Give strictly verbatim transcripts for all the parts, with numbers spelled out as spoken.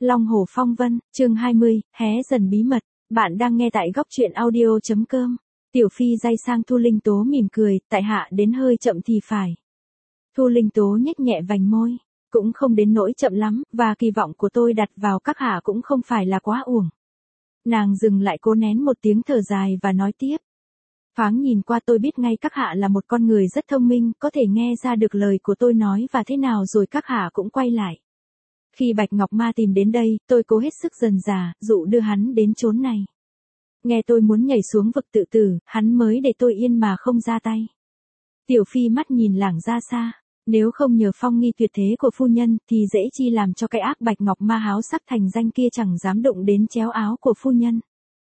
Long Hổ Phong Vân, chương hai mươi, hé dần bí mật. Bạn đang nghe tại góc truyện audio.com. Tiểu Phi day sang Thu Linh Tố mỉm cười, tại hạ đến hơi chậm thì phải. Thu Linh Tố nhếch nhẹ vành môi, cũng không đến nỗi chậm lắm, và kỳ vọng của tôi đặt vào các hạ cũng không phải là quá uổng. Nàng dừng lại cố nén một tiếng thở dài và nói tiếp. Thoáng nhìn qua tôi biết ngay các hạ là một con người rất thông minh, có thể nghe ra được lời của tôi nói và thế nào rồi các hạ cũng quay lại. Khi Bạch Ngọc Ma tìm đến đây, tôi cố hết sức dần dà, dụ đưa hắn đến chốn này. Nghe tôi muốn nhảy xuống vực tự tử, hắn mới để tôi yên mà không ra tay. Tiểu Phi mắt nhìn lảng ra xa, nếu không nhờ phong nghi tuyệt thế của phu nhân, thì dễ chi làm cho cái ác Bạch Ngọc Ma háo sắc thành danh kia chẳng dám đụng đến chéo áo của phu nhân.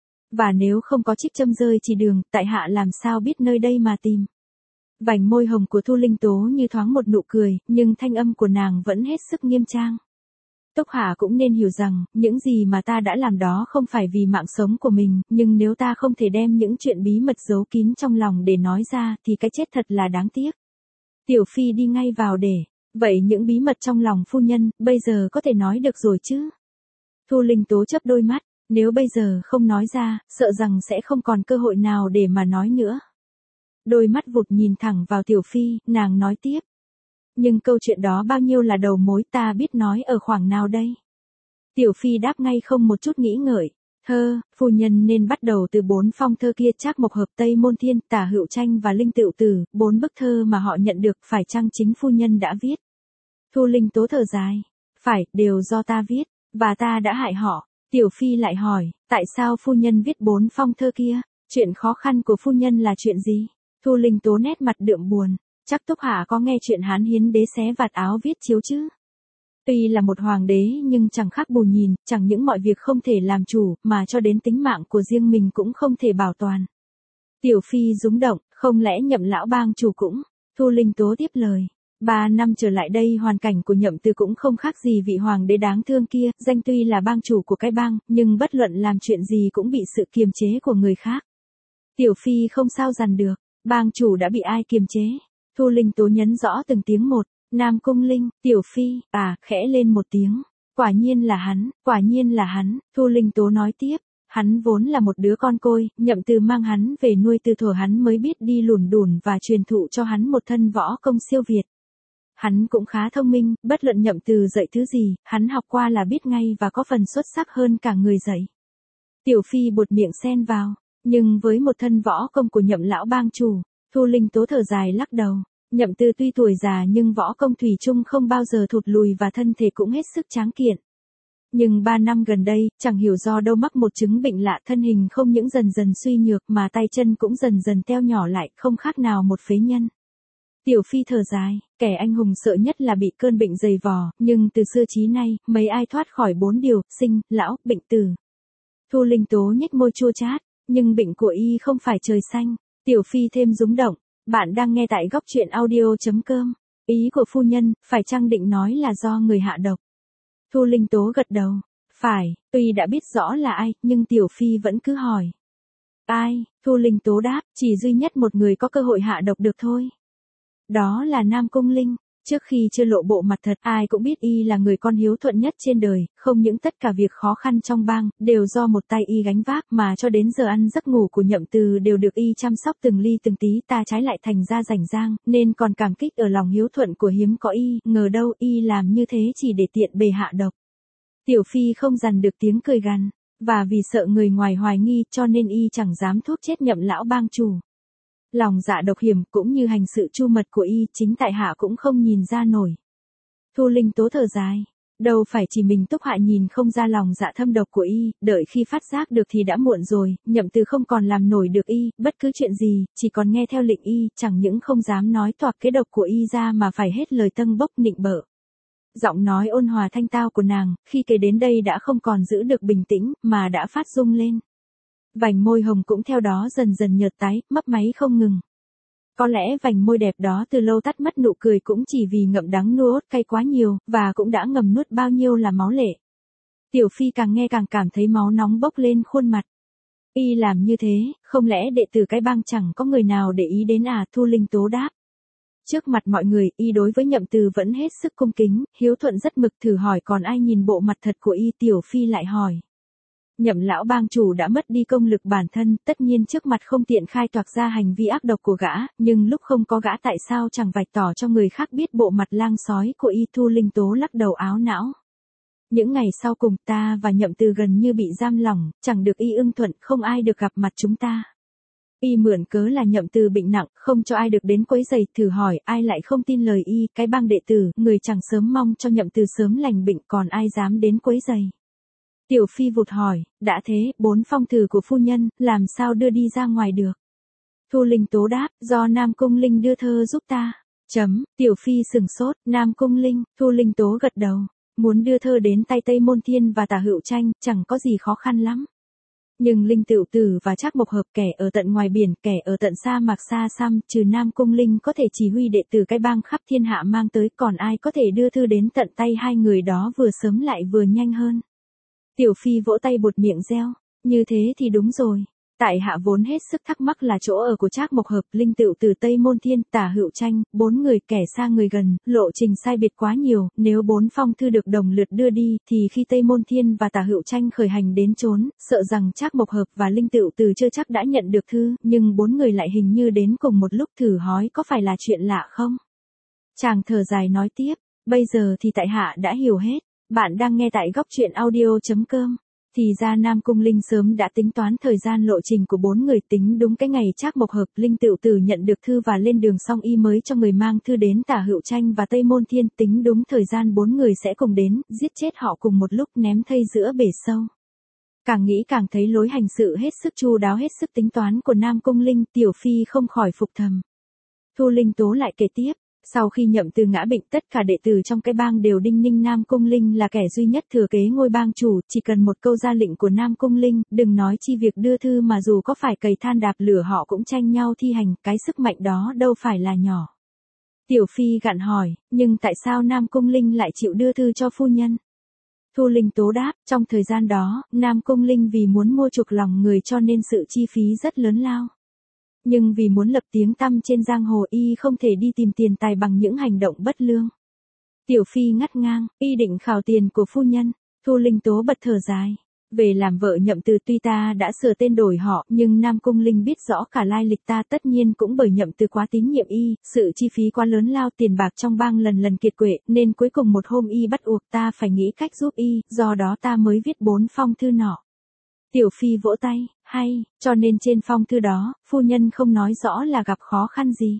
Và nếu không có trích châm rơi chỉ đường, tại hạ làm sao biết nơi đây mà tìm. Vành môi hồng của Thu Linh Tố như thoáng một nụ cười, nhưng thanh âm của nàng vẫn hết sức nghiêm trang. Túc Hạ cũng nên hiểu rằng, những gì mà ta đã làm đó không phải vì mạng sống của mình, nhưng nếu ta không thể đem những chuyện bí mật giấu kín trong lòng để nói ra, thì cái chết thật là đáng tiếc. Tiểu Phi đi ngay vào để, vậy những bí mật trong lòng phu nhân, bây giờ có thể nói được rồi chứ? Thu Linh Tố chớp đôi mắt, nếu bây giờ không nói ra, sợ rằng sẽ không còn cơ hội nào để mà nói nữa. Đôi mắt vụt nhìn thẳng vào Tiểu Phi, nàng nói tiếp. Nhưng câu chuyện đó bao nhiêu là đầu mối, ta biết nói ở khoảng nào đây? Tiểu Phi đáp ngay không một chút nghĩ ngợi. Thơ, phu nhân nên bắt đầu từ bốn phong thơ kia, Trác Mộc Hợp Tây Môn Thiên, Tả Hữu Tranh và Linh Tựu Tử, bốn bức thơ mà họ nhận được, phải chăng chính phu nhân đã viết? Thu Linh Tố thở dài. Phải, đều do ta viết, và ta đã hại họ. Tiểu Phi lại hỏi, tại sao phu nhân viết bốn phong thơ kia? Chuyện khó khăn của phu nhân là chuyện gì? Thu Linh Tố nét mặt đượm buồn. Chắc Túc Hạ có nghe chuyện Hán Hiến đế xé vạt áo viết chiếu chứ? Tuy là một hoàng đế nhưng chẳng khác bù nhìn, chẳng những mọi việc không thể làm chủ, mà cho đến tính mạng của riêng mình cũng không thể bảo toàn. Tiểu Phi rúng động, không lẽ Nhậm lão bang chủ cũng? Thu Linh Tố tiếp lời. Ba năm trở lại đây hoàn cảnh của Nhậm Từ cũng không khác gì vị hoàng đế đáng thương kia, danh tuy là bang chủ của cái bang, nhưng bất luận làm chuyện gì cũng bị sự kiềm chế của người khác. Tiểu Phi không sao dằn được, bang chủ đã bị ai kiềm chế? Thu Linh Tố nhấn rõ từng tiếng một. Nam Cung Linh, Tiểu Phi, à, khẽ lên một tiếng. Quả nhiên là hắn, quả nhiên là hắn. Thu Linh Tố nói tiếp. Hắn vốn là một đứa con côi, Nhậm Từ mang hắn về nuôi từ thuở hắn mới biết đi lủn đủn và truyền thụ cho hắn một thân võ công siêu việt. Hắn cũng khá thông minh, bất luận Nhậm Từ dạy thứ gì, hắn học qua là biết ngay và có phần xuất sắc hơn cả người dạy. Tiểu Phi buột miệng xen vào. Nhưng với một thân võ công của Nhậm lão bang chủ, Thu Linh Tố thở dài lắc đầu. Nhậm Từ tuy tuổi già nhưng võ công thủy chung không bao giờ thụt lùi và thân thể cũng hết sức tráng kiện. Nhưng ba năm gần đây, chẳng hiểu do đâu mắc một chứng bệnh lạ, thân hình không những dần dần suy nhược mà tay chân cũng dần dần teo nhỏ lại, không khác nào một phế nhân. Tiểu Phi thở dài, kẻ anh hùng sợ nhất là bị cơn bệnh dày vò, nhưng từ xưa chí nay, mấy ai thoát khỏi bốn điều, sinh, lão, bệnh tử. Thu Linh Tố nhếch môi chua chát, nhưng bệnh của y không phải trời xanh. Tiểu Phi thêm rúng động. Bạn đang nghe tại góc truyện audio.com. Ý của phu nhân, phải chăng định nói là do người hạ độc? Thu Linh Tố gật đầu. Phải, tuy đã biết rõ là ai, nhưng Tiểu Phi vẫn cứ hỏi. Ai? Thu Linh Tố đáp, chỉ duy nhất một người có cơ hội hạ độc được thôi. Đó là Nam Cung Linh. Trước khi chưa lộ bộ mặt thật, ai cũng biết y là người con hiếu thuận nhất trên đời, không những tất cả việc khó khăn trong bang, đều do một tay y gánh vác, mà cho đến giờ ăn giấc ngủ của Nhậm Từ đều được y chăm sóc từng ly từng tí, ta trái lại thành ra rảnh rang, nên còn cảm kích ở lòng hiếu thuận của hiếm có y, ngờ đâu y làm như thế chỉ để tiện bề hạ độc. Tiểu Phi không dằn được tiếng cười gằn, và vì sợ người ngoài hoài nghi cho nên y chẳng dám thuốc chết Nhậm lão bang chủ. Lòng dạ độc hiểm cũng như hành sự chu mật của y, chính tại hạ cũng không nhìn ra nổi. Thu Linh Tố thở dài, đâu phải chỉ mình Túc Hạ nhìn không ra lòng dạ thâm độc của y, đợi khi phát giác được thì đã muộn rồi, Nhậm Từ không còn làm nổi được y, bất cứ chuyện gì, chỉ còn nghe theo lệnh y, chẳng những không dám nói toạc kế độc của y ra mà phải hết lời tâng bốc nịnh bợ. Giọng nói ôn hòa thanh tao của nàng, khi kể đến đây đã không còn giữ được bình tĩnh, mà đã phát rung lên. Vành môi hồng cũng theo đó dần dần nhợt tái, mấp máy không ngừng. Có lẽ vành môi đẹp đó từ lâu tắt mất nụ cười cũng chỉ vì ngậm đắng nuốt cay quá nhiều, và cũng đã ngầm nuốt bao nhiêu là máu lệ. Tiểu Phi càng nghe càng cảm thấy máu nóng bốc lên khuôn mặt. Y làm như thế, không lẽ đệ tử cái bang chẳng có người nào để ý đến à? Thu Linh Tố đáp. Trước mặt mọi người, y đối với Nhậm Từ vẫn hết sức cung kính, hiếu thuận rất mực, thử hỏi còn ai nhìn bộ mặt thật của y. Tiểu Phi lại hỏi. Nhậm lão bang chủ đã mất đi công lực bản thân, tất nhiên trước mặt không tiện khai toạc ra hành vi ác độc của gã, nhưng lúc không có gã tại sao chẳng vạch tỏ cho người khác biết bộ mặt lang sói của y. Thu Linh Tố lắc đầu áo não. Những ngày sau cùng ta và Nhậm Từ gần như bị giam lỏng, chẳng được y ưng thuận, không ai được gặp mặt chúng ta. Y mượn cớ là Nhậm Từ bệnh nặng, không cho ai được đến quấy rầy, thử hỏi ai lại không tin lời y. Cái bang đệ tử, người chẳng sớm mong cho Nhậm Từ sớm lành bệnh, còn ai dám đến quấy rầy. Tiểu Phi vụt hỏi, đã thế, bốn phong thư của phu nhân, làm sao đưa đi ra ngoài được? Thu Linh Tố đáp, do Nam Cung Linh đưa thơ giúp ta. Chấm, Tiểu Phi sừng sốt, Nam Cung Linh. Thu Linh Tố gật đầu, muốn đưa thơ đến tay Tây Môn Thiên và Tả Hữu Tranh, chẳng có gì khó khăn lắm. Nhưng Linh Tựu Tử và Trác Mộc Hợp, kẻ ở tận ngoài biển, kẻ ở tận sa mạc xa xăm, trừ Nam Cung Linh có thể chỉ huy đệ tử cái bang khắp thiên hạ mang tới, còn ai có thể đưa thư đến tận tay hai người đó vừa sớm lại vừa nhanh hơn. Tiểu Phi vỗ tay buột miệng reo, như thế thì đúng rồi. Tại hạ vốn hết sức thắc mắc là chỗ ở của Trác Mộc Hợp, Linh Tựu Tử, Tây Môn Thiên, Tả Hữu Tranh, bốn người kẻ xa người gần, lộ trình sai biệt quá nhiều, nếu bốn phong thư được đồng lượt đưa đi, thì khi Tây Môn Thiên và Tả Hữu Tranh khởi hành đến trốn, sợ rằng Trác Mộc Hợp và Linh Tựu Tử chưa chắc đã nhận được thư, nhưng bốn người lại hình như đến cùng một lúc, thử hỏi có phải là chuyện lạ không? Chàng thở dài nói tiếp, bây giờ thì tại hạ đã hiểu hết. Bạn đang nghe tại góc truyện audio chấm com. Thì ra Nam Cung Linh sớm đã tính toán thời gian lộ trình của bốn người, tính đúng cái ngày Trác Mộc Hợp, Linh Tựu Tử nhận được thư và lên đường xong y mới cho người mang thư đến Tả Hữu Tranh và Tây Môn Thiên, tính đúng thời gian bốn người sẽ cùng đến, giết chết họ cùng một lúc, ném thây giữa bể sâu. Càng nghĩ càng thấy lối hành sự hết sức chu đáo, hết sức tính toán của Nam Cung Linh. Tiểu Phi không khỏi phục thầm. Thu Linh Tố lại kể tiếp. Sau khi Nhậm Từ ngã bệnh, tất cả đệ tử trong cái bang đều đinh ninh Nam Cung Linh là kẻ duy nhất thừa kế ngôi bang chủ, chỉ cần một câu ra lệnh của Nam Cung Linh, đừng nói chi việc đưa thư mà dù có phải cày than đạp lửa họ cũng tranh nhau thi hành, cái sức mạnh đó đâu phải là nhỏ. Tiểu Phi gặn hỏi, nhưng tại sao Nam Cung Linh lại chịu đưa thư cho phu nhân? Thu Linh Tố đáp, trong thời gian đó, Nam Cung Linh vì muốn mua chuộc lòng người cho nên sự chi phí rất lớn lao. Nhưng vì muốn lập tiếng tăm trên giang hồ y không thể đi tìm tiền tài bằng những hành động bất lương. Tiểu Phi ngắt ngang, y định khảo tiền của phu nhân. Thu Linh Tố bật thở dài. Về làm vợ Nhậm Từ tuy ta đã sửa tên đổi họ, nhưng Nam Cung Linh biết rõ cả lai lịch ta, tất nhiên cũng bởi Nhậm Từ quá tín nhiệm y, sự chi phí quá lớn lao, tiền bạc trong bang lần lần kiệt quệ, nên cuối cùng một hôm y bắt buộc ta phải nghĩ cách giúp y, do đó ta mới viết bốn phong thư nọ. Tiểu Phi vỗ tay, hay, cho nên trên phong thư đó, phu nhân không nói rõ là gặp khó khăn gì.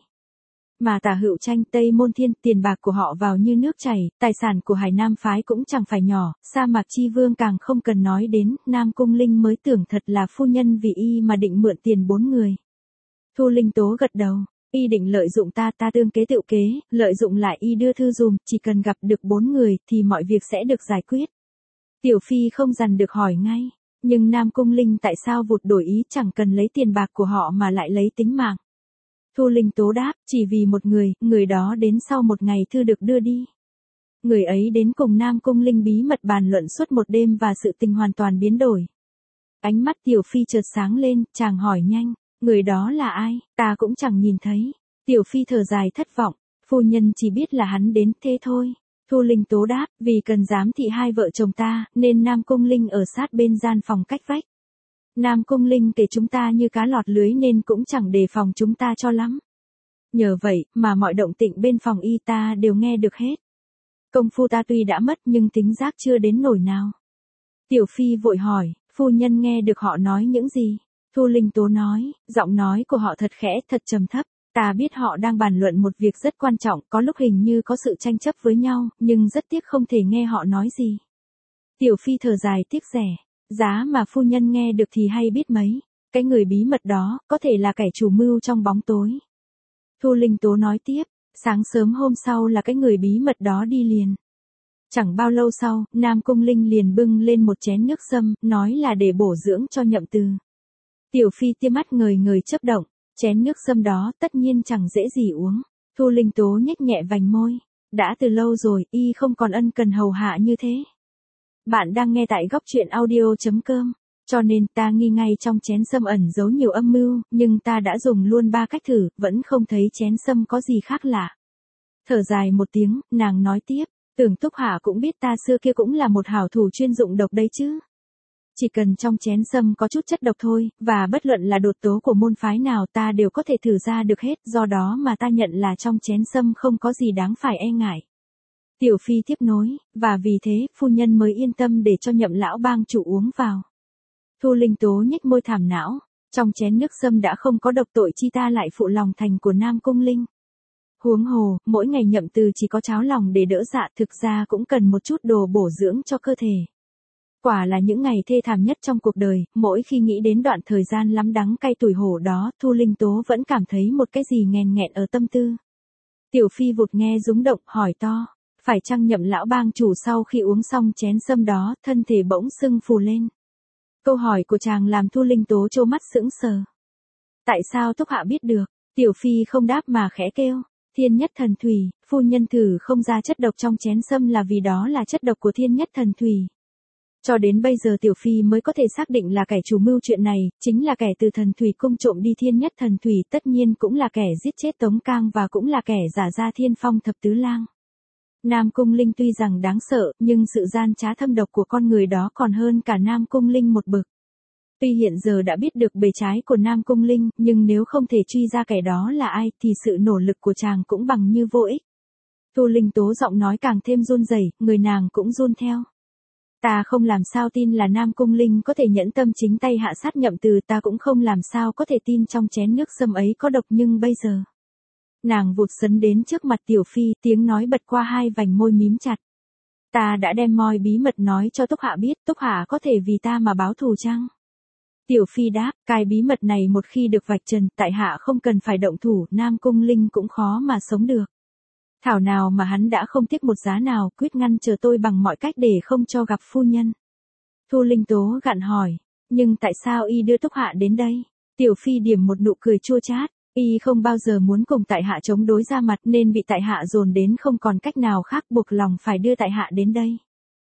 Mà Tả Hữu Tranh, Tây Môn Thiên, tiền bạc của họ vào như nước chảy, tài sản của Hải Nam phái cũng chẳng phải nhỏ, sa mạc chi vương càng không cần nói đến, Nam Cung Linh mới tưởng thật là phu nhân vì y mà định mượn tiền bốn người. Thu Linh Tố gật đầu, y định lợi dụng ta, ta tương kế tựu kế, lợi dụng lại y đưa thư dùm, chỉ cần gặp được bốn người thì mọi việc sẽ được giải quyết. Tiểu Phi không dằn được hỏi ngay. Nhưng Nam Cung Linh tại sao vụt đổi ý, chẳng cần lấy tiền bạc của họ mà lại lấy tính mạng? Thu Linh Tố đáp, chỉ vì một người, người đó đến sau một ngày thư được đưa đi. Người ấy đến cùng Nam Cung Linh bí mật bàn luận suốt một đêm và sự tình hoàn toàn biến đổi. Ánh mắt Tiểu Phi chợt sáng lên, chàng hỏi nhanh, người đó là ai, ta cũng chẳng nhìn thấy. Tiểu Phi thở dài thất vọng, phu nhân chỉ biết là hắn đến thế thôi. Thu Linh Tố đáp, vì cần giám thị hai vợ chồng ta, nên Nam Cung Linh ở sát bên gian phòng cách vách. Nam Cung Linh kể chúng ta như cá lọt lưới nên cũng chẳng đề phòng chúng ta cho lắm. Nhờ vậy, mà mọi động tĩnh bên phòng y ta đều nghe được hết. Công phu ta tuy đã mất nhưng tính giác chưa đến nổi nào. Tiểu Phi vội hỏi, phu nhân nghe được họ nói những gì? Thu Linh Tố nói, giọng nói của họ thật khẽ, thật trầm thấp. Ta biết họ đang bàn luận một việc rất quan trọng, có lúc hình như có sự tranh chấp với nhau, nhưng rất tiếc không thể nghe họ nói gì. Tiểu Phi thở dài tiếc rẻ, giá mà phu nhân nghe được thì hay biết mấy, cái người bí mật đó, có thể là kẻ chủ mưu trong bóng tối. Thu Linh Tố nói tiếp, sáng sớm hôm sau là cái người bí mật đó đi liền. Chẳng bao lâu sau, Nam Cung Linh liền bưng lên một chén nước sâm, nói là để bổ dưỡng cho Nhậm Từ. Tiểu Phi tia mắt ngời ngời chớp động. Chén nước sâm đó tất nhiên chẳng dễ gì uống. Thu Linh Tố nhếch nhẹ vành môi. Đã từ lâu rồi, y không còn ân cần hầu hạ như thế. Bạn đang nghe tại góc truyện audio chấm com. Cho nên ta nghi ngay trong chén sâm ẩn giấu nhiều âm mưu, nhưng ta đã dùng luôn ba cách thử, vẫn không thấy chén sâm có gì khác lạ. Thở dài một tiếng, nàng nói tiếp, tưởng Túc Hạ cũng biết ta xưa kia cũng là một hảo thủ chuyên dụng độc đấy chứ. Chỉ cần trong chén sâm có chút chất độc thôi, và bất luận là đột tố của môn phái nào ta đều có thể thử ra được hết, do đó mà ta nhận là trong chén sâm không có gì đáng phải e ngại. Tiểu Phi tiếp nối, và vì thế, phu nhân mới yên tâm để cho Nhậm lão bang chủ uống vào. Thu Linh Tố nhếch môi thảm não, trong chén nước sâm đã không có độc tội chi ta lại phụ lòng thành của Nam Cung Linh. Huống hồ, mỗi ngày Nhậm Từ chỉ có cháo lòng để đỡ dạ, thực ra cũng cần một chút đồ bổ dưỡng cho cơ thể. Quả là những ngày thê thảm nhất trong cuộc đời, mỗi khi nghĩ đến đoạn thời gian lắm đắng cay tủi hổ đó, Thu Linh Tố vẫn cảm thấy một cái gì nghèn nghẹn ở tâm tư. Tiểu Phi vụt nghe rúng động, hỏi to, phải chăng Nhậm lão bang chủ sau khi uống xong chén sâm đó, thân thể bỗng sưng phù lên. Câu hỏi của chàng làm Thu Linh Tố trố mắt sững sờ. Tại sao Túc Hạ biết được? Tiểu Phi không đáp mà khẽ kêu, Thiên Nhất Thần Thủy, phu nhân thử không ra chất độc trong chén sâm là vì đó là chất độc của Thiên Nhất Thần Thủy. Cho đến bây giờ Tiểu Phi mới có thể xác định là kẻ chủ mưu chuyện này, chính là kẻ từ Thần Thủy cung trộm đi Thiên Nhất Thần Thủy, tất nhiên cũng là kẻ giết chết Tống Cang và cũng là kẻ giả ra Thiên Phong Thập Tứ Lang. Nam Cung Linh tuy rằng đáng sợ, nhưng sự gian trá thâm độc của con người đó còn hơn cả Nam Cung Linh một bậc. Tuy hiện giờ đã biết được bề trái của Nam Cung Linh, nhưng nếu không thể truy ra kẻ đó là ai, thì sự nỗ lực của chàng cũng bằng như vô ích. Thu Linh Tố giọng nói càng thêm run rẩy, người nàng cũng run theo. Ta không làm sao tin là Nam Cung Linh có thể nhẫn tâm chính tay hạ sát Nhậm Từ, ta cũng không làm sao có thể tin trong chén nước sâm ấy có độc, nhưng bây giờ. Nàng vụt sấn đến trước mặt Tiểu Phi, tiếng nói bật qua hai vành môi mím chặt. Ta đã đem moi bí mật nói cho Túc Hạ biết, Túc Hạ có thể vì ta mà báo thù chăng? Tiểu Phi đáp, cái bí mật này một khi được vạch trần, tại hạ không cần phải động thủ, Nam Cung Linh cũng khó mà sống được. Thảo nào mà hắn đã không tiếc một giá nào, quyết ngăn chờ tôi bằng mọi cách để không cho gặp phu nhân. Thu Linh Tố gặn hỏi, nhưng tại sao y đưa Túc Hạ đến đây? Tiểu Phi điểm một nụ cười chua chát, y không bao giờ muốn cùng tại hạ chống đối ra mặt nên bị tại hạ dồn đến không còn cách nào khác, buộc lòng phải đưa tại hạ đến đây.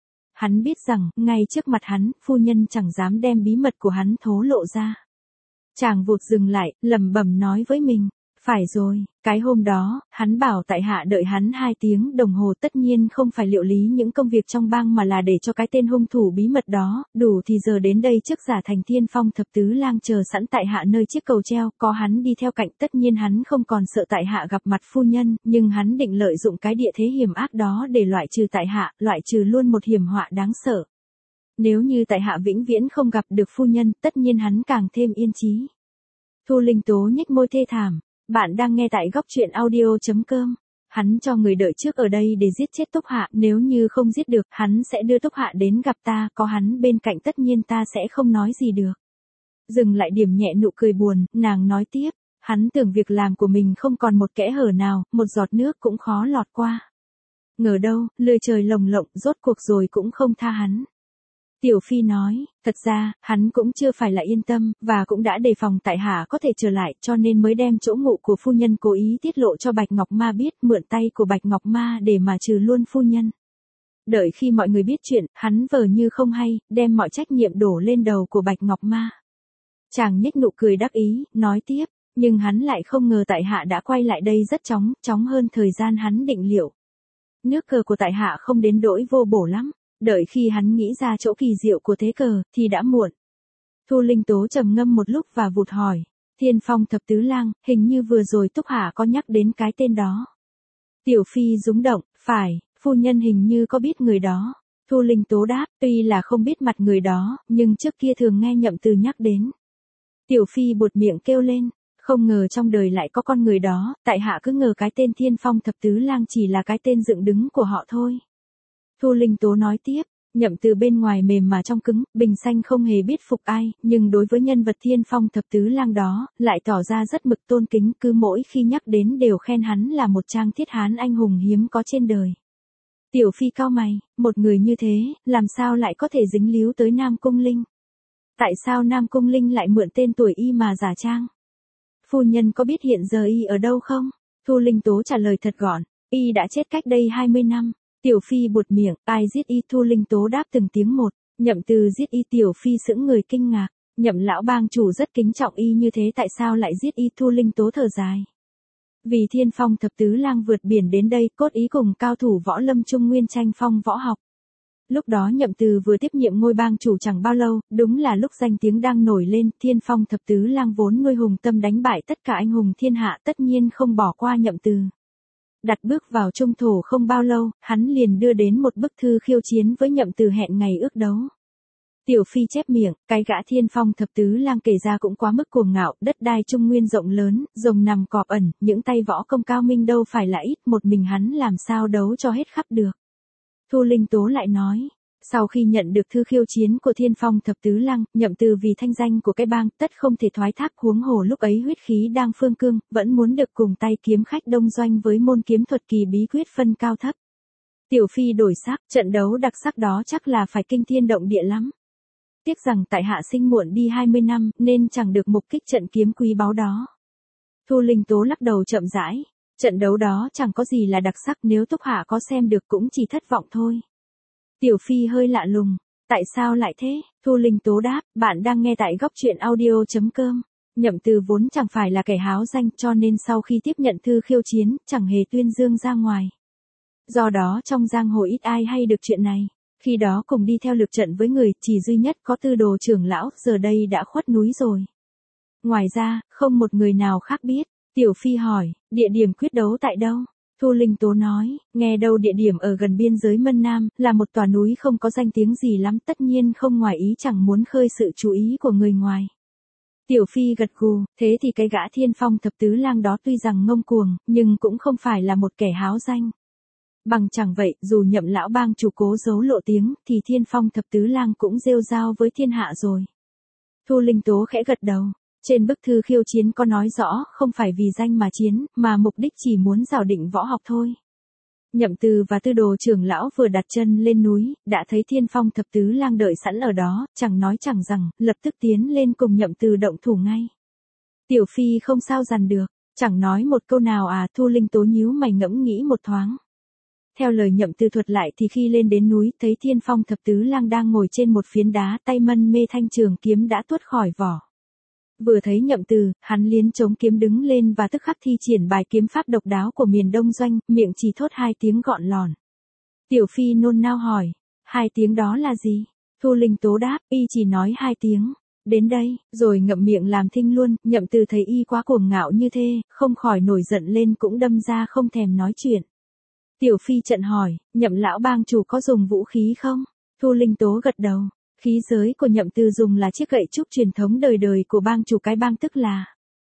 Hắn biết rằng, ngay trước mặt hắn, phu nhân chẳng dám đem bí mật của hắn thố lộ ra. Chàng vụt dừng lại, lẩm bẩm nói với mình, phải rồi, cái hôm đó, hắn bảo tại hạ đợi hắn hai tiếng đồng hồ, tất nhiên không phải liệu lý những công việc trong bang mà là để cho cái tên hung thủ bí mật đó, đủ thì giờ đến đây trước giả thành Thiên Phong Thập Tứ Lang chờ sẵn tại hạ nơi chiếc cầu treo, có hắn đi theo cạnh, tất nhiên hắn không còn sợ tại hạ gặp mặt phu nhân, nhưng hắn định lợi dụng cái địa thế hiểm ác đó để loại trừ tại hạ, loại trừ luôn một hiểm họa đáng sợ. Nếu như tại hạ vĩnh viễn không gặp được phu nhân, tất nhiên hắn càng thêm yên chí. Thu Linh Tố nhếch môi thê thảm. Bạn đang nghe tại góc truyện audio chấm com. Hắn cho người đợi trước ở đây để giết chết Túc Hạ, nếu như không giết được, hắn sẽ đưa Túc Hạ đến gặp ta, có hắn bên cạnh tất nhiên ta sẽ không nói gì được. Dừng lại điểm nhẹ nụ cười buồn, nàng nói tiếp, hắn tưởng việc làm của mình không còn một kẽ hở nào, một giọt nước cũng khó lọt qua. Ngờ đâu, lưỡi trời lồng lộng, rốt cuộc rồi cũng không tha hắn. Tiểu Phi nói, thật ra, hắn cũng chưa phải là yên tâm, và cũng đã đề phòng tại hạ có thể trở lại, cho nên mới đem chỗ ngụ của phu nhân cố ý tiết lộ cho Bạch Ngọc Ma biết, mượn tay của Bạch Ngọc Ma để mà trừ luôn phu nhân. Đợi khi mọi người biết chuyện, hắn vờ như không hay, đem mọi trách nhiệm đổ lên đầu của Bạch Ngọc Ma. Chàng nhếch nụ cười đắc ý, nói tiếp, nhưng hắn lại không ngờ tại hạ đã quay lại đây rất chóng, chóng hơn thời gian hắn định liệu. Nước cờ của tại hạ không đến đỗi vô bổ lắm. Đợi khi hắn nghĩ ra chỗ kỳ diệu của thế cờ, thì đã muộn. Thu Linh Tố trầm ngâm một lúc và vụt hỏi, Thiên Phong Thập Tứ Lang, hình như vừa rồi Túc Hạ có nhắc đến cái tên đó. Tiểu Phi rúng động, phải, phu nhân hình như có biết người đó. Thu Linh Tố đáp, tuy là không biết mặt người đó, nhưng trước kia thường nghe Nhậm Từ nhắc đến. Tiểu Phi buột miệng kêu lên, không ngờ trong đời lại có con người đó, tại hạ cứ ngờ cái tên Thiên Phong Thập Tứ Lang chỉ là cái tên dựng đứng của họ thôi. Thu Linh Tố nói tiếp, Nhậm Từ bên ngoài mềm mà trong cứng, bình xanh không hề biết phục ai, nhưng đối với nhân vật Thiên Phong Thập Tứ Lang đó, lại tỏ ra rất mực tôn kính, cứ mỗi khi nhắc đến đều khen hắn là một trang thiết hán anh hùng hiếm có trên đời. Tiểu Phi cau mày, một người như thế, làm sao lại có thể dính líu tới Nam Cung Linh? Tại sao Nam Cung Linh lại mượn tên tuổi y mà giả trang? Phu nhân có biết hiện giờ y ở đâu không? Thu Linh Tố trả lời thật gọn, y đã chết cách đây hai mươi năm. Tiểu Phi buột miệng, ai giết y? Thu Linh Tố đáp từng tiếng một, Nhậm Từ giết y. Tiểu Phi sững người kinh ngạc, Nhậm lão bang chủ rất kính trọng y như thế tại sao lại giết y? Thu Linh Tố thở dài. Vì Thiên Phong thập tứ lang vượt biển đến đây, cốt ý cùng cao thủ võ lâm Trung Nguyên tranh phong võ học. Lúc đó Nhậm Từ vừa tiếp nhiệm ngôi bang chủ chẳng bao lâu, đúng là lúc danh tiếng đang nổi lên, Thiên Phong thập tứ lang vốn nuôi hùng tâm đánh bại tất cả anh hùng thiên hạ tất nhiên không bỏ qua Nhậm Từ. Đặt bước vào trung thổ không bao lâu, hắn liền đưa đến một bức thư khiêu chiến với Nhậm Từ hẹn ngày ước đấu. Tiểu Phi chép miệng, cái gã Thiên Phong thập tứ lang kể ra cũng quá mức cuồng ngạo, đất đai Trung Nguyên rộng lớn, rồng nằm cọp ẩn, những tay võ công cao minh đâu phải là ít, một mình hắn làm sao đấu cho hết khắp được. Thu Linh Tố lại nói, sau khi nhận được thư khiêu chiến của Thiên Phong thập tứ lang, Nhậm Từ vì thanh danh của cái bang, tất không thể thoái thác, huống hồ lúc ấy huyết khí đang phương cương, vẫn muốn được cùng tay kiếm khách đông doanh với môn kiếm thuật kỳ bí quyết phân cao thấp. Tiểu Phi đổi sắc, trận đấu đặc sắc đó chắc là phải kinh thiên động địa lắm. Tiếc rằng tại hạ sinh muộn đi hai mươi năm, nên chẳng được mục kích trận kiếm quý báu đó. Thu Linh Tố lắc đầu chậm rãi, trận đấu đó chẳng có gì là đặc sắc, nếu Túc Hạ có xem được cũng chỉ thất vọng thôi. Tiểu Phi hơi lạ lùng, tại sao lại thế? Thu Linh Tố đáp, bạn đang nghe tại góc truyện audio chấm com. Nhậm Từ vốn chẳng phải là kẻ háo danh, cho nên sau khi tiếp nhận thư khiêu chiến, chẳng hề tuyên dương ra ngoài. Do đó trong giang hồ ít ai hay được chuyện này. Khi đó cùng đi theo lực trận với người, chỉ duy nhất có Tư Đồ trưởng lão, giờ đây đã khuất núi rồi. Ngoài ra, không một người nào khác biết. Tiểu Phi hỏi, địa điểm quyết đấu tại đâu? Thu Linh Tố nói, nghe đâu địa điểm ở gần biên giới Mân Nam, là một tòa núi không có danh tiếng gì lắm, tất nhiên không ngoài ý, chẳng muốn khơi sự chú ý của người ngoài. Tiểu Phi gật gù, thế thì cái gã Thiên Phong thập tứ lang đó tuy rằng ngông cuồng, nhưng cũng không phải là một kẻ háo danh. Bằng chẳng vậy, dù Nhậm lão bang chủ cố giấu lộ tiếng, thì Thiên Phong thập tứ lang cũng rêu rao với thiên hạ rồi. Thu Linh Tố khẽ gật đầu. Trên bức thư khiêu chiến có nói rõ, không phải vì danh mà chiến, mà mục đích chỉ muốn rào định võ học thôi. Nhậm Từ và Tư Đồ trưởng lão vừa đặt chân lên núi, đã thấy Thiên Phong thập tứ lang đợi sẵn ở đó, chẳng nói chẳng rằng, lập tức tiến lên cùng Nhậm Từ động thủ ngay. Tiểu Phi không sao dằn được, chẳng nói một câu nào à. Thu Linh Tố nhíu mày ngẫm nghĩ một thoáng. Theo lời Nhậm Từ thuật lại thì khi lên đến núi, thấy Thiên Phong thập tứ lang đang ngồi trên một phiến đá, tay mân mê thanh trường kiếm đã tuốt khỏi vỏ. Vừa thấy Nhậm Từ, hắn liến chống kiếm đứng lên và tức khắc thi triển bài kiếm pháp độc đáo của miền Đông Doanh, miệng chỉ thốt hai tiếng gọn lòn. Tiểu Phi nôn nao hỏi, hai tiếng đó là gì? Thu Linh Tố đáp, y chỉ nói hai tiếng, đến đây, rồi ngậm miệng làm thinh luôn. Nhậm Từ thấy y quá cuồng ngạo như thế, không khỏi nổi giận lên, cũng đâm ra không thèm nói chuyện. Tiểu Phi trận hỏi, Nhậm lão bang chủ có dùng vũ khí không? Thu Linh Tố gật đầu. Khí giới của Nhậm Từ dùng là chiếc gậy trúc truyền thống đời đời của bang chủ cái bang, tức là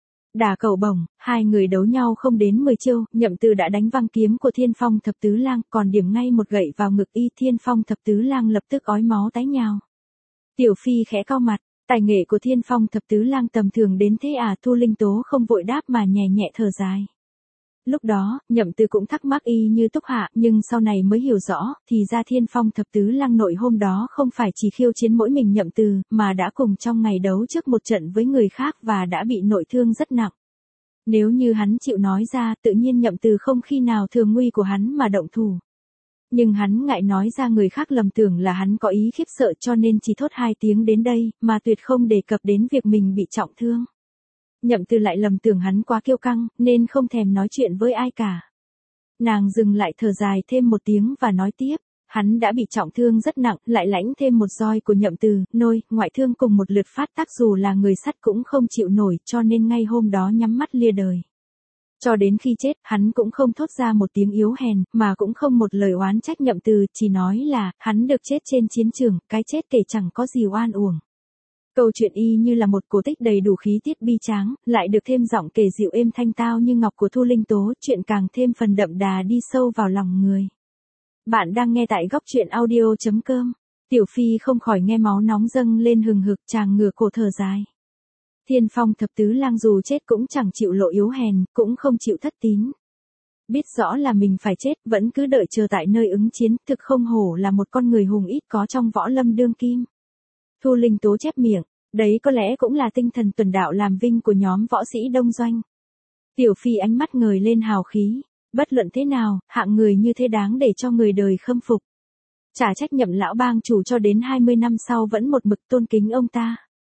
đả cầu bổng. Hai người đấu nhau không đến mười chiêu, Nhậm Từ đã đánh văng kiếm của Thiên Phong thập tứ lang, còn điểm ngay một gậy vào ngực y. Thiên Phong thập tứ lang lập tức ói máu tái nhào. Tiểu Phi khẽ cau mặt, tài nghệ của Thiên Phong thập tứ lang tầm thường đến thế à? Thu Linh Tố không vội đáp mà nhẹ nhẹ thở dài. Lúc đó, Nhậm Từ cũng thắc mắc y như Túc Hạ, nhưng sau này mới hiểu rõ, thì ra Thiên Phong thập tứ lang nội hôm đó không phải chỉ khiêu chiến mỗi mình Nhậm Từ, mà đã cùng trong ngày đấu trước một trận với người khác và đã bị nội thương rất nặng. Nếu như hắn chịu nói ra, tự nhiên Nhậm Từ không khi nào thường nguy của hắn mà động thủ. Nhưng hắn ngại nói ra người khác lầm tưởng là hắn có ý khiếp sợ, cho nên chỉ thốt hai tiếng đến đây, mà tuyệt không đề cập đến việc mình bị trọng thương. Nhậm Từ lại lầm tưởng hắn quá kiêu căng, nên không thèm nói chuyện với ai cả. Nàng dừng lại thở dài thêm một tiếng và nói tiếp, hắn đã bị trọng thương rất nặng, lại lãnh thêm một roi của Nhậm Từ, nôi, ngoại thương cùng một lượt phát tác, dù là người sắt cũng không chịu nổi, cho nên ngay hôm đó nhắm mắt lia đời. Cho đến khi chết, hắn cũng không thốt ra một tiếng yếu hèn, mà cũng không một lời oán trách Nhậm Từ, chỉ nói là, hắn được chết trên chiến trường, cái chết kể chẳng có gì oan uổng. Câu chuyện y như là một cổ tích đầy đủ khí tiết bi tráng, lại được thêm giọng kể dịu êm thanh tao như ngọc của Thu Linh Tố, chuyện càng thêm phần đậm đà đi sâu vào lòng người. Bạn đang nghe tại góc truyện audio chấm com. Tiểu Phi không khỏi nghe máu nóng dâng lên hừng hực, chàng ngửa cổ thở dài. Thiên Phong thập tứ lang dù chết cũng chẳng chịu lộ yếu hèn, cũng không chịu thất tín. Biết rõ là mình phải chết, vẫn cứ đợi chờ tại nơi ứng chiến, thực không hổ là một con người hùng ít có trong võ lâm đương kim. Thu Linh Tố chép miệng, đấy có lẽ cũng là tinh thần tuần đạo làm vinh của nhóm võ sĩ Đông Doanh. Tiểu Phi ánh mắt ngời lên hào khí, bất luận thế nào, hạng người như thế đáng để cho người đời khâm phục. Chả trách Nhậm lão bang chủ cho đến hai mươi năm sau vẫn một mực tôn kính ông ta.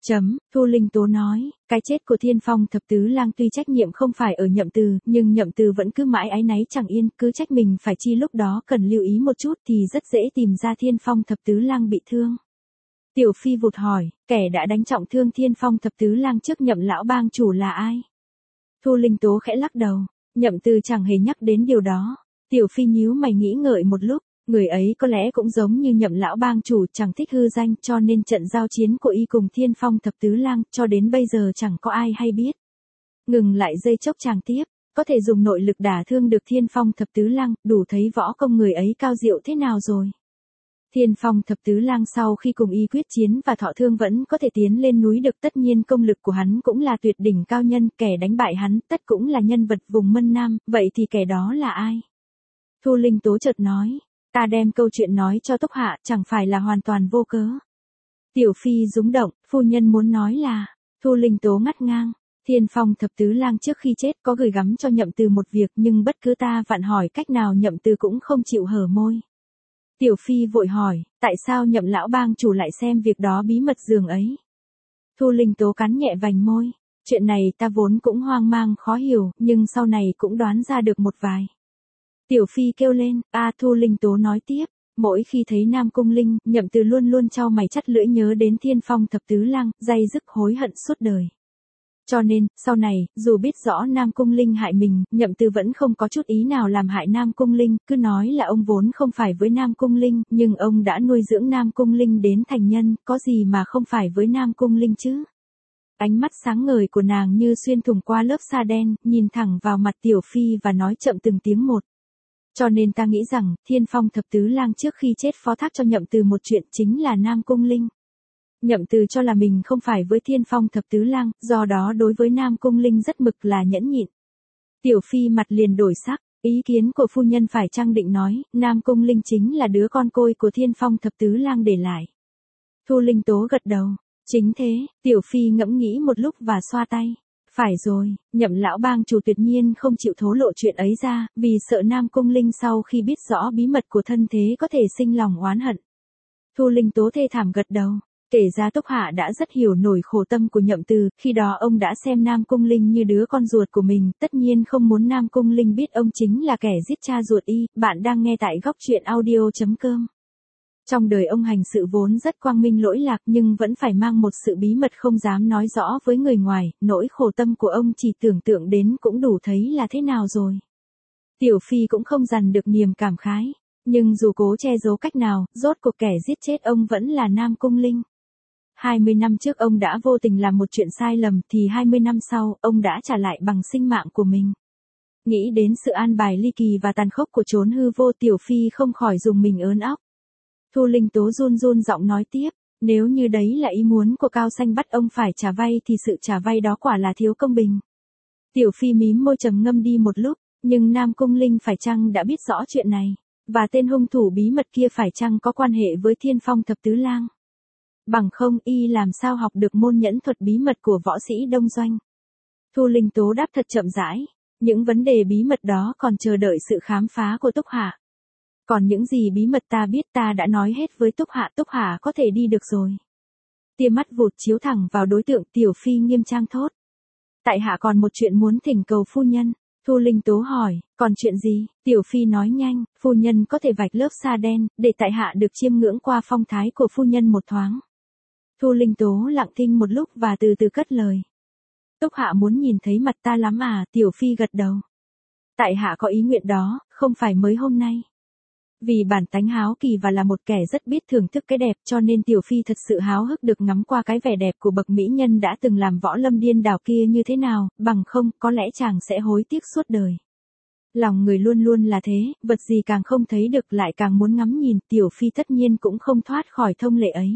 Chấm, Thu Linh Tố nói, cái chết của Thiên Phong thập tứ lang tuy trách nhiệm không phải ở Nhậm Từ, nhưng Nhậm Từ vẫn cứ mãi áy náy chẳng yên, cứ trách mình phải chi lúc đó cần lưu ý một chút thì rất dễ tìm ra Thiên Phong thập tứ lang bị thương. Tiểu Phi vụt hỏi, kẻ đã đánh trọng thương Thiên Phong thập tứ lang trước Nhậm lão bang chủ là ai? Thu Linh Tố khẽ lắc đầu, Nhậm Từ chẳng hề nhắc đến điều đó. Tiểu Phi nhíu mày nghĩ ngợi một lúc, người ấy có lẽ cũng giống như Nhậm lão bang chủ chẳng thích hư danh, cho nên trận giao chiến của y cùng Thiên Phong thập tứ lang cho đến bây giờ chẳng có ai hay biết. Ngừng lại giây chốc chàng tiếp, có thể dùng nội lực đả thương được Thiên Phong thập tứ lang, đủ thấy võ công người ấy cao diệu thế nào rồi. Thiên Phong thập tứ lang sau khi cùng y quyết chiến và thọ thương vẫn có thể tiến lên núi được, tất nhiên công lực của hắn cũng là tuyệt đỉnh cao nhân, kẻ đánh bại hắn tất cũng là nhân vật vùng Mân Nam, vậy thì kẻ đó là ai? Thu Linh Tố chợt nói, ta đem câu chuyện nói cho Túc Hạ chẳng phải là hoàn toàn vô cớ. Tiểu Phi rúng động, phu nhân muốn nói là, Thu Linh Tố ngắt ngang, Thiên Phong thập tứ lang trước khi chết có gửi gắm cho Nhậm Từ một việc, nhưng bất cứ ta vặn hỏi cách nào Nhậm Từ cũng không chịu hở môi. Tiểu Phi vội hỏi, tại sao Nhậm lão bang chủ lại xem việc đó bí mật dường ấy? Thu Linh Tố cắn nhẹ vành môi, chuyện này ta vốn cũng hoang mang khó hiểu, nhưng sau này cũng đoán ra được một vài. Tiểu Phi kêu lên, a Thu Linh Tố nói tiếp, mỗi khi thấy Nam Cung Linh, Nhậm Từ luôn luôn chau mày chắt lưỡi nhớ đến Thiên Phong thập tứ lang, day dứt hối hận suốt đời. Cho nên, sau này, dù biết rõ Nam Cung Linh hại mình, Nhậm Từ vẫn không có chút ý nào làm hại Nam Cung Linh, cứ nói là ông vốn không phải với Nam Cung Linh, nhưng ông đã nuôi dưỡng Nam Cung Linh đến thành nhân, có gì mà không phải với Nam Cung Linh chứ? Ánh mắt sáng ngời của nàng như xuyên thủng qua lớp sa đen, nhìn thẳng vào mặt Tiểu Phi và nói chậm từng tiếng một. Cho nên ta nghĩ rằng, Thiên Phong thập tứ lang trước khi chết phó thác cho Nhậm Từ một chuyện chính là Nam Cung Linh. Nhậm Từ cho là mình không phải với Thiên Phong thập tứ lang, do đó đối với Nam Cung Linh rất mực là nhẫn nhịn. Tiểu Phi mặt liền đổi sắc, ý kiến của phu nhân phải chăng định nói, Nam Cung Linh chính là đứa con côi của Thiên Phong thập tứ lang để lại. Thu Linh Tố gật đầu, chính thế, Tiểu Phi ngẫm nghĩ một lúc và xoa tay. Phải rồi, Nhậm lão bang chủ tuyệt nhiên không chịu thố lộ chuyện ấy ra, vì sợ Nam Cung Linh sau khi biết rõ bí mật của thân thế có thể sinh lòng oán hận. Thu Linh Tố thê thảm gật đầu, kể ra Túc Hạ đã rất hiểu nổi khổ tâm của Nhậm Từ, khi đó ông đã xem Nam Cung Linh như đứa con ruột của mình, tất nhiên không muốn Nam Cung Linh biết ông chính là kẻ giết cha ruột y. Bạn đang nghe tại góc truyện audio chấm com. Trong đời ông hành sự vốn rất quang minh lỗi lạc nhưng vẫn phải mang một sự bí mật không dám nói rõ với người ngoài, nỗi khổ tâm của ông chỉ tưởng tượng đến cũng đủ thấy là thế nào rồi. Tiểu Phi cũng không dằn được niềm cảm khái, nhưng dù cố che giấu cách nào, rốt cuộc kẻ giết chết ông vẫn là Nam Cung Linh. hai mươi năm trước ông đã vô tình làm một chuyện sai lầm thì hai mươi năm sau, ông đã trả lại bằng sinh mạng của mình. Nghĩ đến sự an bài ly kỳ và tàn khốc của chốn hư vô, Tiểu Phi không khỏi dùng mình ớn óc. Thu Linh Tố run run giọng nói tiếp, nếu như đấy là ý muốn của Cao Xanh bắt ông phải trả vay thì sự trả vay đó quả là thiếu công bình. Tiểu Phi mím môi trầm ngâm đi một lúc, nhưng Nam Cung Linh phải chăng đã biết rõ chuyện này, và tên hung thủ bí mật kia phải chăng có quan hệ với Thiên Phong thập tứ lang? Bằng không y làm sao học được môn nhẫn thuật bí mật của võ sĩ Đông Doanh? Thu Linh Tố đáp thật chậm rãi, những vấn đề bí mật đó còn chờ đợi sự khám phá của Túc Hạ. Còn những gì bí mật ta biết ta đã nói hết với Túc Hạ, Túc Hạ có thể đi được rồi. Tia mắt vụt chiếu thẳng vào đối tượng, Tiểu Phi nghiêm trang thốt. Tại hạ còn một chuyện muốn thỉnh cầu phu nhân. Thu Linh Tố hỏi, còn chuyện gì? Tiểu Phi nói nhanh, phu nhân có thể vạch lớp sa đen, để tại hạ được chiêm ngưỡng qua phong thái của phu nhân một thoáng. Thu Linh Tố lặng thinh một lúc và từ từ cất lời. Túc Hạ muốn nhìn thấy mặt ta lắm à? Tiểu Phi gật đầu. Tại hạ có ý nguyện đó, không phải mới hôm nay. Vì bản tánh háo kỳ và là một kẻ rất biết thưởng thức cái đẹp cho nên Tiểu Phi thật sự háo hức được ngắm qua cái vẻ đẹp của bậc mỹ nhân đã từng làm võ lâm điên đảo kia như thế nào, bằng không có lẽ chàng sẽ hối tiếc suốt đời. Lòng người luôn luôn là thế, vật gì càng không thấy được lại càng muốn ngắm nhìn, Tiểu Phi tất nhiên cũng không thoát khỏi thông lệ ấy.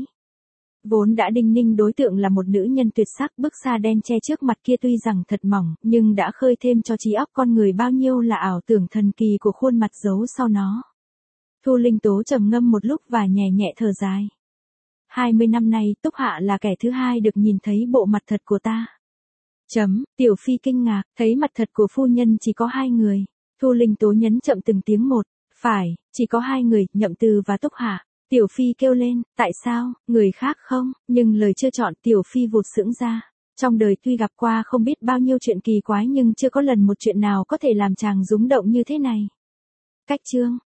Vốn đã đinh ninh đối tượng là một nữ nhân tuyệt sắc, bức sa đen che trước mặt kia tuy rằng thật mỏng, nhưng đã khơi thêm cho trí óc con người bao nhiêu là ảo tưởng thần kỳ của khuôn mặt giấu sau nó. Thu Linh Tố trầm ngâm một lúc và nhẹ nhẹ thở dài. hai mươi năm nay, Túc Hạ là kẻ thứ hai được nhìn thấy bộ mặt thật của ta. Chấm, Tiểu Phi kinh ngạc, thấy mặt thật của phu nhân chỉ có hai người. Thu Linh Tố nhấn chậm từng tiếng một, phải, chỉ có hai người, Nhậm Từ và Túc Hạ. Tiểu Phi kêu lên, tại sao, người khác không, nhưng lời chưa chọn Tiểu Phi vụt sững ra. Trong đời tuy gặp qua không biết bao nhiêu chuyện kỳ quái nhưng chưa có lần một chuyện nào có thể làm chàng rúng động như thế này. Cách chương